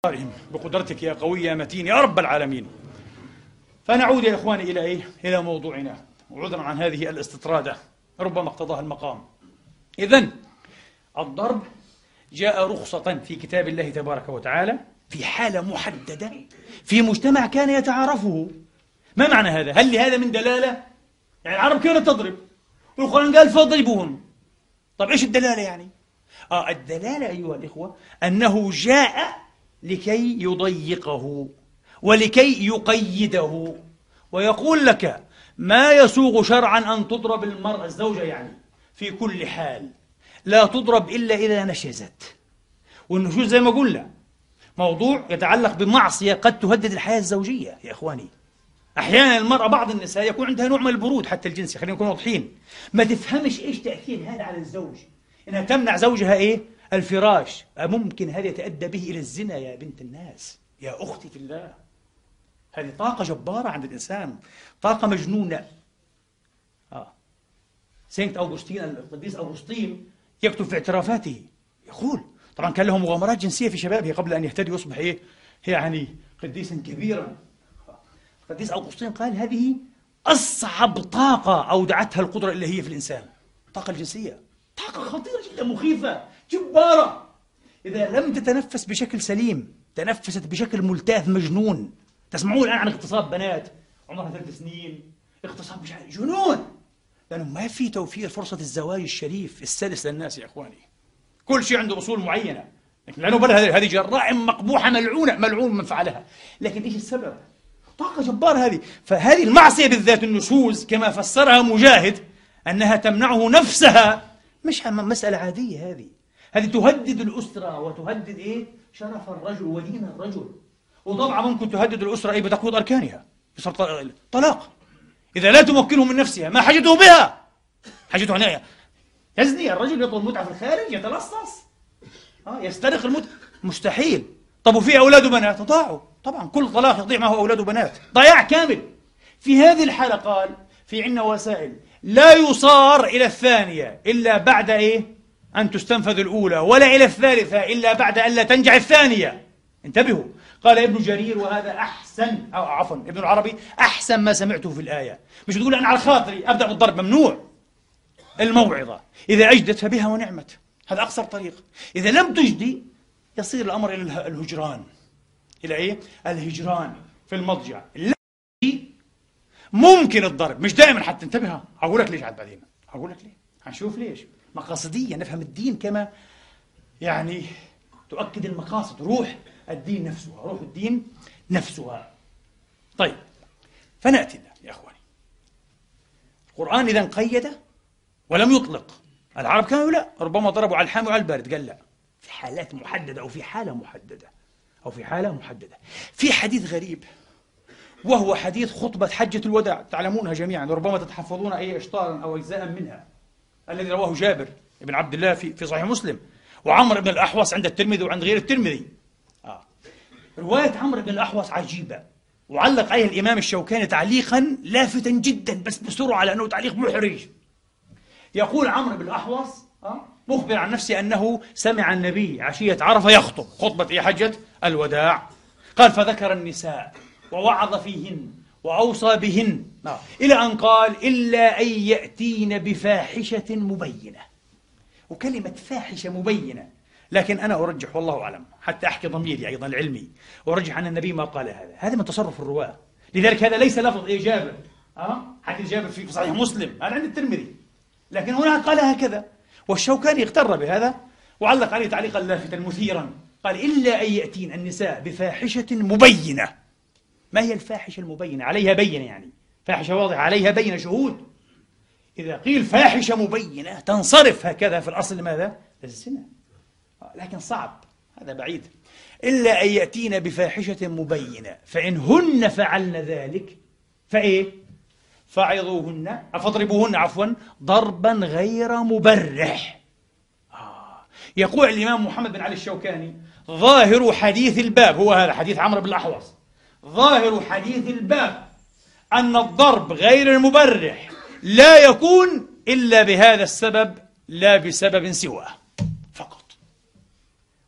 بقدرتك يا قوي يا متين يا رب العالمين. فنعود يا إخواني إلى موضوعنا، وعذرا عن هذه الاستطرادة ربما اقتضاها المقام. إذن الضرب جاء رخصة في كتاب الله تبارك وتعالى في حالة محددة في مجتمع كان يتعارفه. ما معنى هذا؟ هل لهذا من دلالة؟ يعني العرب كانت تضرب والقرآن قال فاضربوهم. طب إيش الدلالة يعني؟ الدلالة أيها الإخوة أنه جاء لكي يضيقه ولكي يقيده، ويقول لك ما يسوغ شرعا أن تضرب المرأة الزوجة يعني في كل حال، لا تضرب إلا إذا نشزت. والنشوز زي ما قلنا موضوع يتعلق بمعصية قد تهدد الحياة الزوجية يا إخواني. أحيانا المرأة بعض النساء يكون عندها نوع من البرود حتى الجنسي، خلينا نكون واضحين، ما تفهمش إيش تأثير هذا على الزوج، إنها تمنع زوجها الفراش. ممكن هذا يتأدى به إلى الزنا يا بنت الناس، يا أختي في الله. هذه طاقة جبارة عند الإنسان، طاقة مجنونة. سينت أوغسطين القديس أوغسطين يكتب في اعترافاته يقول طبعا كان له مغامرات جنسية في شبابه قبل أن يهتدي ويصبح يعني قديسا كبيرا. القديس أوغسطين قال هذه أصعب طاقة أودعتها القدرة الإلهية في الإنسان، الطاقة الجنسية، طاقة خطيرة جدا مخيفة جبارة. إذا لم تتنفس بشكل سليم تنفست بشكل ملتاث مجنون. تسمعون الآن عن اغتصاب بنات عمرها 3 سنين، اغتصاب جنون، لأنه ما في توفير فرصة الزواج الشريف السلس للناس يا إخواني. كل شيء عنده أصول معينة، لكن لا نبالغ، هذه جرائم مقبوحة ملعونة، ملعون من فعلها. لكن إيش السبب؟ طاقة جبارة هذه. فهذه المعصية بالذات النشوز كما فسرها مجاهد أنها تمنعه نفسها، مش مسألة عادية. هذه تهدد الأسرة وتهدد شرف الرجل ودين الرجل. وطبعا ممكن تهدد الأسرة بتقويض أركانها، يصير طلاق إذا لا تمكنه من نفسها. ما حاجته بها؟ حاجته عناية. يزني الرجل، يطلب المتعة في الخارج، يتلصص، يسترق المتعة، مستحيل. طب وفي أولاد وبنات ضاعوا، طبعا كل طلاق يضيع معه أولاد وبنات، ضياع كامل. في هذه الحالة قال في عنا وسائل لا يصار إلى الثانية إلا بعد أن تستنفذ الأولى، ولا إلى الثالثة إلا بعد أن لا تنجح الثانية. انتبهوا، قال ابن جرير وهذا أحسن، أو عفوا ابن العربي، أحسن ما سمعته في الآية. مش تقول أنا على خاطري أبدأ بالضرب، ممنوع. الموعظة إذا أجدت فبها ونعمت، هذا أقصر طريق. إذا لم تجدي يصير الأمر إلى الهجران، إلى الهجران في المضجع. ممكن الضرب، مش دائما حتى، انتبه. هقول لك ليش عاد بعدين، هقول لك ليه، هنشوف ليش. مقاصديا نفهم الدين كما تؤكد المقاصد، روح الدين نفسها، روح الدين نفسها. طيب، فنأتي يا أخواني. القرآن إذا قيد ولم يطلق. العرب كانوا لا، ربما ضربوا على الحامي وعلى البارد، قال لا، في حالات محددة أو في حالة محددة. في حديث غريب، وهو حديث خطبة حجة الوداع، تعلمونها جميعا، ربما تتحفظون أي إشطارا أو أجزاء منها، الذي رواه جابر بن عبد الله في صحيح مسلم، وعمر بن الأحوص عند الترمذي وعند غير الترمذي. رواية عمرو بن الأحوص عجيبة، وعلق عليها الإمام الشوكاني تعليقا لافتا جدا، بس بسرعة لأنه تعليق محرج. يقول عمرو بن الأحوص مخبر عن نفسه أنه سمع النبي عشية عرفة يخطب خطبة حجة الوداع. قال فذكر النساء ووعظ فيهن وأوصى بهن، إلى أن قال إلا أن يأتين بفاحشة مبينة. وكلمة فاحشة مبينة، لكن أنا أرجح والله أعلم، حتى أحكي ضميري أيضا العلمي، أرجح أن النبي ما قال هذا من تصرف الرواة. لذلك هذا ليس لفظ جابر، حديث جابر في صحيح مسلم، هذا عند الترمذي، لكن هنا قال هكذا. والشوكاني اغتر بهذا وعلق عليه تعليقا لافتا مثيرا، قال إلا أن يأتين النساء بفاحشة مبينة. ما هي الفاحشة المبينة؟ عليها بينة، يعني فاحشة واضحة عليها بينة، شهود. إذا قيل فاحشة مبينة تنصرف هكذا في الأصل لماذا؟ للزنا، لكن صعب، هذا بعيد. إلا أن يأتين بفاحشة مبينة فإن هن فعلن ذلك فعظوهن، فاضربوهن عفوا ضربا غير مبرح. يقول الإمام محمد بن علي الشوكاني ظاهر حديث الباب، هو هذا حديث عمرو بن الأحوص، ظاهر حديث الباب أن الضرب غير المبرح لا يكون إلا بهذا السبب لا بسبب سواه فقط.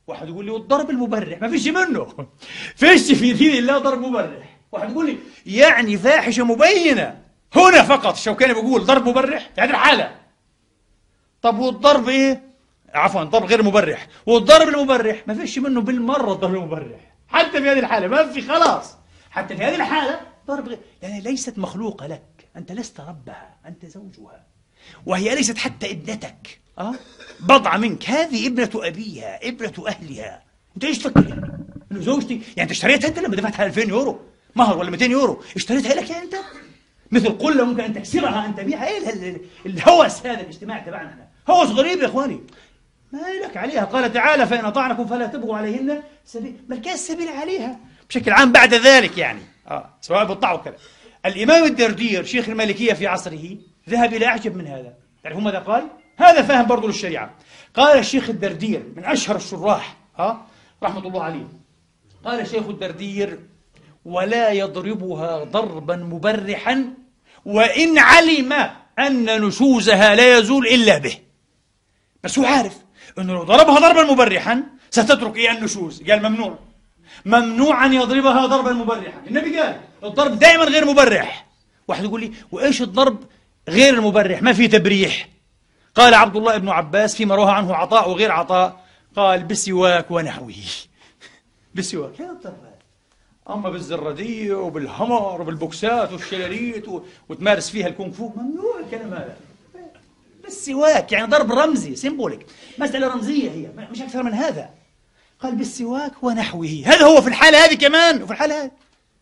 واحد يقول لي والضرب المبرح ما فيش منه. فيش في دين الله ضرب مبرح. واحد يقول لي يعني فاحشة مبينة هنا فقط. الشوكاني بيقول ضرب مبرح في هذه الحالة. طب والضرب ايه؟ عفوا ضرب غير مبرح. والضرب المبرح ما فيش منه بالمرة. الضرب المبرح حتى في هذه الحالة ما في، خلاص. حتى في هذه الحالة ضرب غير، يعني ليست مخلوقة لك، أنت لست ربها، أنت زوجها، وهي ليست حتى ابنتك، بضعة منك. هذه ابنة أبيها، ابنة أهلها. أنت إيش تفكر؟ إنه زوجتي يعني أنت اشتريتها أنت لما دفعتها 2000 يورو مهر ولا 200 يورو اشتريتها لك يعني أنت؟ مثل قلة ممكن أن تكسرها أن تبيعها. إيه الهوس هذا الاجتماع تبعنا احنا؟ هوس غريب يا إخواني. ما لك عليها. قال تعالى فإن أطعنكم فلا تبغوا عليهن سبيل. ما كان السبيل عليها بشكل عام بعد ذلك يعني سواء بالطاعة وكذا. الإمام الدردير شيخ المالكية في عصره ذهب إلى أعجب من هذا. تعرفون ماذا قال؟ هذا فاهم برضو للشريعة. قال الشيخ الدردير من أشهر الشراح رحمة الله عليه، قال الشيخ الدردير ولا يضربها ضربا مبرحا وإن علم أن نشوزها لا يزول إلا به. بس هو عارف أنه لو ضربها ضربا مبرحا ستترك إيه النشوز. قال ممنوع أن يضربها ضربا مبرحا. النبي قال الضرب دائما غير مبرح. واحد يقول لي وإيش الضرب غير المبرح؟ ما في تبريح. قال عبد الله بن عباس فيما روى عنه عطاء وغير عطاء، قال بالسواك ونحوه. بالسواك لا الضرب. أما بالزرادية وبالهمر وبالبوكسات والشلاليت وتمارس فيها الكونغ فو ممنوع الكلام هذا. بالسواك يعني ضرب رمزي سيمبوليك، مسألة رمزية هي مش أكثر من هذا. قال بالسواك ونحوه. هذا هو في الحالة هذه كمان وفي الحالة هذه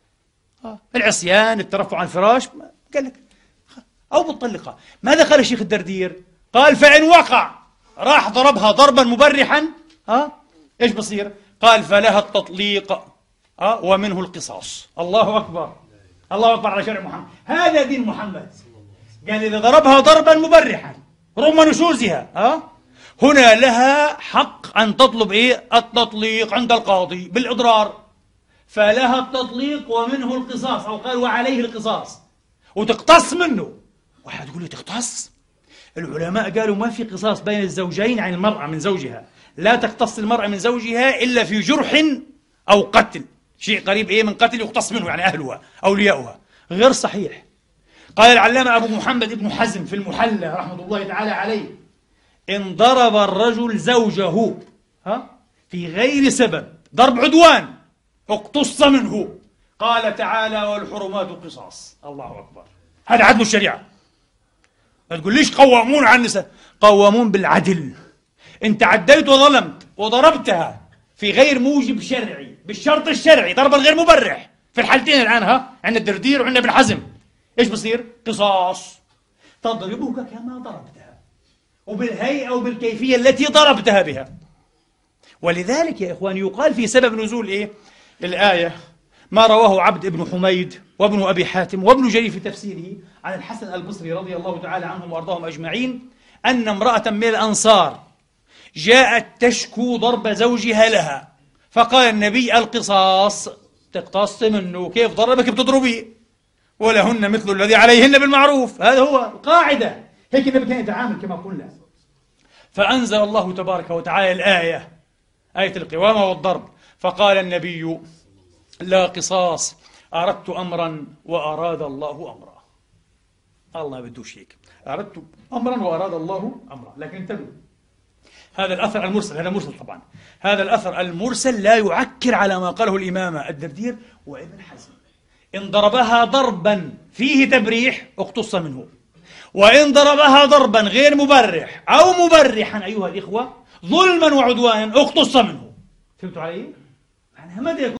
العصيان، الترفع عن الفراش، قال لك أو بالطلقة. ماذا قال الشيخ الدردير؟ قال فإن وقع راح ضربها ضربا مبرحا إيش بصير؟ قال فلها التطليق ومنه القصاص. الله أكبر، الله أكبر على شرع محمد. هذا دين محمد. قال إذا ضربها ضربا مبرحا رغم نشوزها هنا لها حق أن تطلب التطليق عند القاضي بالإضرار. فلها التطليق ومنه القصاص، أو قال وعليه القصاص، وتقتص منه. واحد يقول لي تقتص؟ العلماء قالوا ما في قصاص بين الزوجين عن المرأة من زوجها. لا تقتص المرأة من زوجها إلا في جرح أو قتل، شيء قريب من قتل يقتص منه يعني أهلها أولياؤها. غير صحيح. قال العلامة أبو محمد ابن حزم في المحلى رحمة الله تعالى عليه إن ضرب الرجل زوجه في غير سبب ضرب عدوان اقتص منه. قال تعالى والحرمات قصاص. الله أكبر. هذا عدل الشريعة. ما تقول ليش قوامون على النساء؟ قوامون بالعدل. انت عديت وظلمت وضربتها في غير موجب شرعي بالشرط الشرعي ضربا غير مبرح. في الحالتين الآن عندنا الدردير وعندنا ابن حزم. ايش بصير؟ قصاص. تضربك كما ضربتها وبالهيئة وبالكيفية التي ضربتها بها. ولذلك يا إخواني يقال في سبب نزول الآية ما رواه عبد بن حميد وابن أبي حاتم وابن جرير في تفسيره عن الحسن البصري رضي الله تعالى عنهم وأرضاهم أجمعين أن امرأة من الأنصار جاءت تشكو ضرب زوجها لها، فقال النبي القصاص. تقتص منه. كيف ضربك بتضربيه؟ ولهن مثل الذي عليهن بالمعروف. هذا هو القاعدة. هيك النبي كان يتعامل كما قلنا. فأنزل الله تبارك وتعالى الآية، آية القوامة والضرب. فقال النبي لا قصاص، أردت أمرا وأراد الله أمرا. الله ما بدوش هيك. أردت أمرا وأراد الله أمرا. لكن انتبهوا، هذا الأثر المرسل، هذا مرسل طبعا، هذا الأثر المرسل لا يعكر على ما قاله الإمام الدردير وابن حزم. إن ضربها ضربا فيه تبريح اقتص منه، وإن ضربها ضربا غير مبرح أو مبرحا أيها الإخوة ظلما وعدوانا اقتص منه. فهمتوا علي؟ معناها ماذا يكون